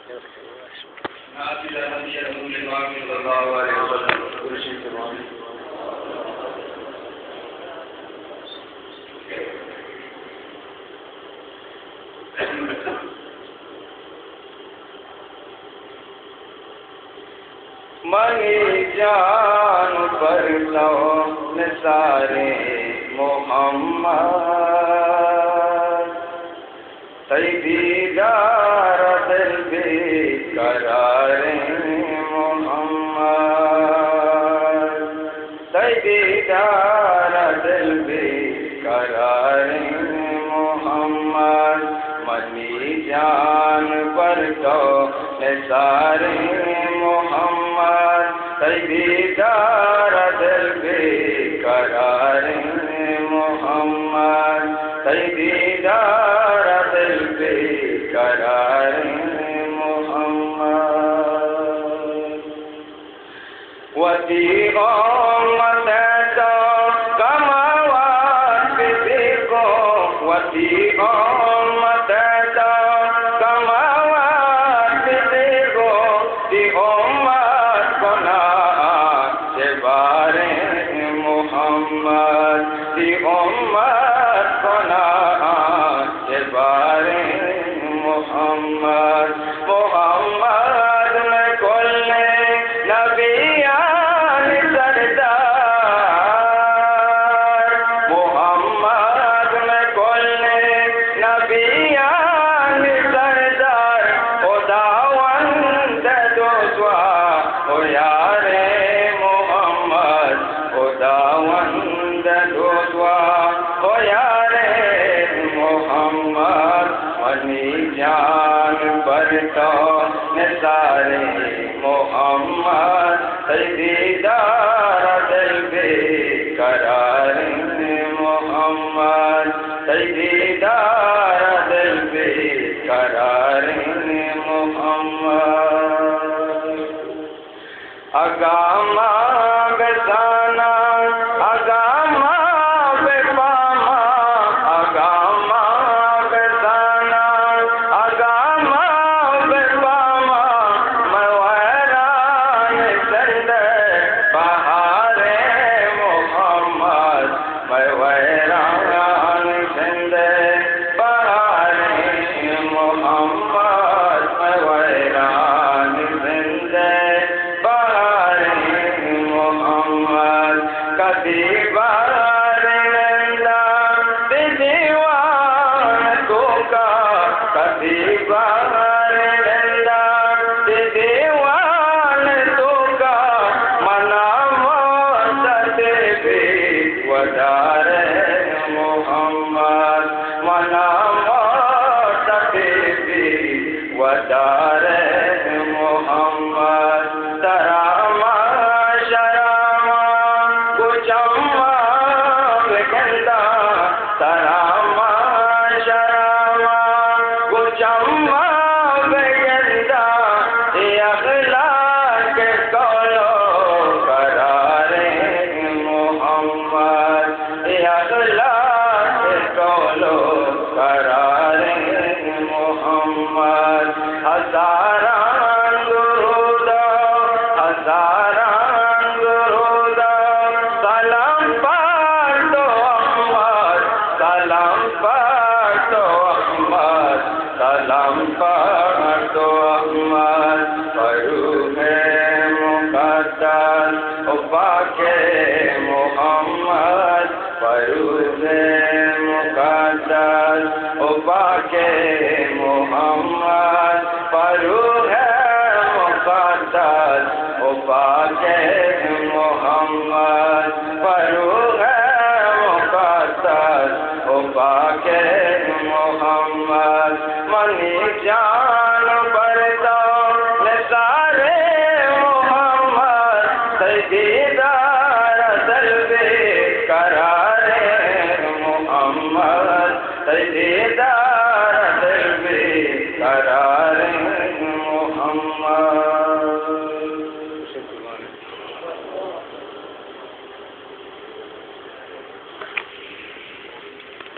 money जान पर लो निसारे मोहम्मद तैदीदार दिल भी करारे मोहम्मद तैदीदार दिल भी करारे मोहम्मद मनी जान पर लो निसारे मोहम्मद तैदीदार दिल भी करारे मोहम्मद तैदीदार दिल भी करारे मोहम्मद वसीक़ों मददो कमावात बिको वसीक़ों मददो कमावात बिको दी उम्मत बना से बारे मोहम्मद दी उम्मत बना से बारे मोहम्मद मोहम्मद में कोल्ले नबियान सरदार मोहम्मद में कोल्ले नबियान सरदार खुदावंद दोस्वा ओ यारे मोहम्मद खुदावंद दोस्वा ओ यारे मोहम्मद मनी जान पर तो निसारे मोहम्मद तैदीदार दिल भी करारे मोहम्मद तैदीदार दिल भी करारे मोहम्मद अगामा बेसाना अगामा बेपामा अगामा बेसाना अगामा बेपामा मवैरान संद बहारे मोहम्मद मवैरान संद बहारे मोहम्मद मवैरान संद बहारे मोहम्मद कदी बार नंदा दीवान को का कदी बार नंदा दीवान तो का मना मोहब्बत भी वदारे मोहम्मद मना मोहब्बत भी वदारे मोहम्मद तरामा शरामा कुचम्मा गंदा तरामा शरामा कुचम्मा गंदा अखलाक कौलो करारे मोहम्मद अखलाक कौलो करारे मोहम्मद हजारान दुरूद हजारान दुरूद सलाम पाठो अहमद सलाम पाठो अहमद सलाम पाठो अहमद फरूहे मुक़द्दस उपाके मोहम्मद फरूहे मुक़द्दस उपाके मोहम्मद फरूहे मुक़द्दस उपाके मोहम्मद फरूहे मुक़द्दस उपाके मोहम्मद मनी जान पर तो निसारे मोहम्मद तैदीदार दिल भी करारे मोहम्मद तैदीदार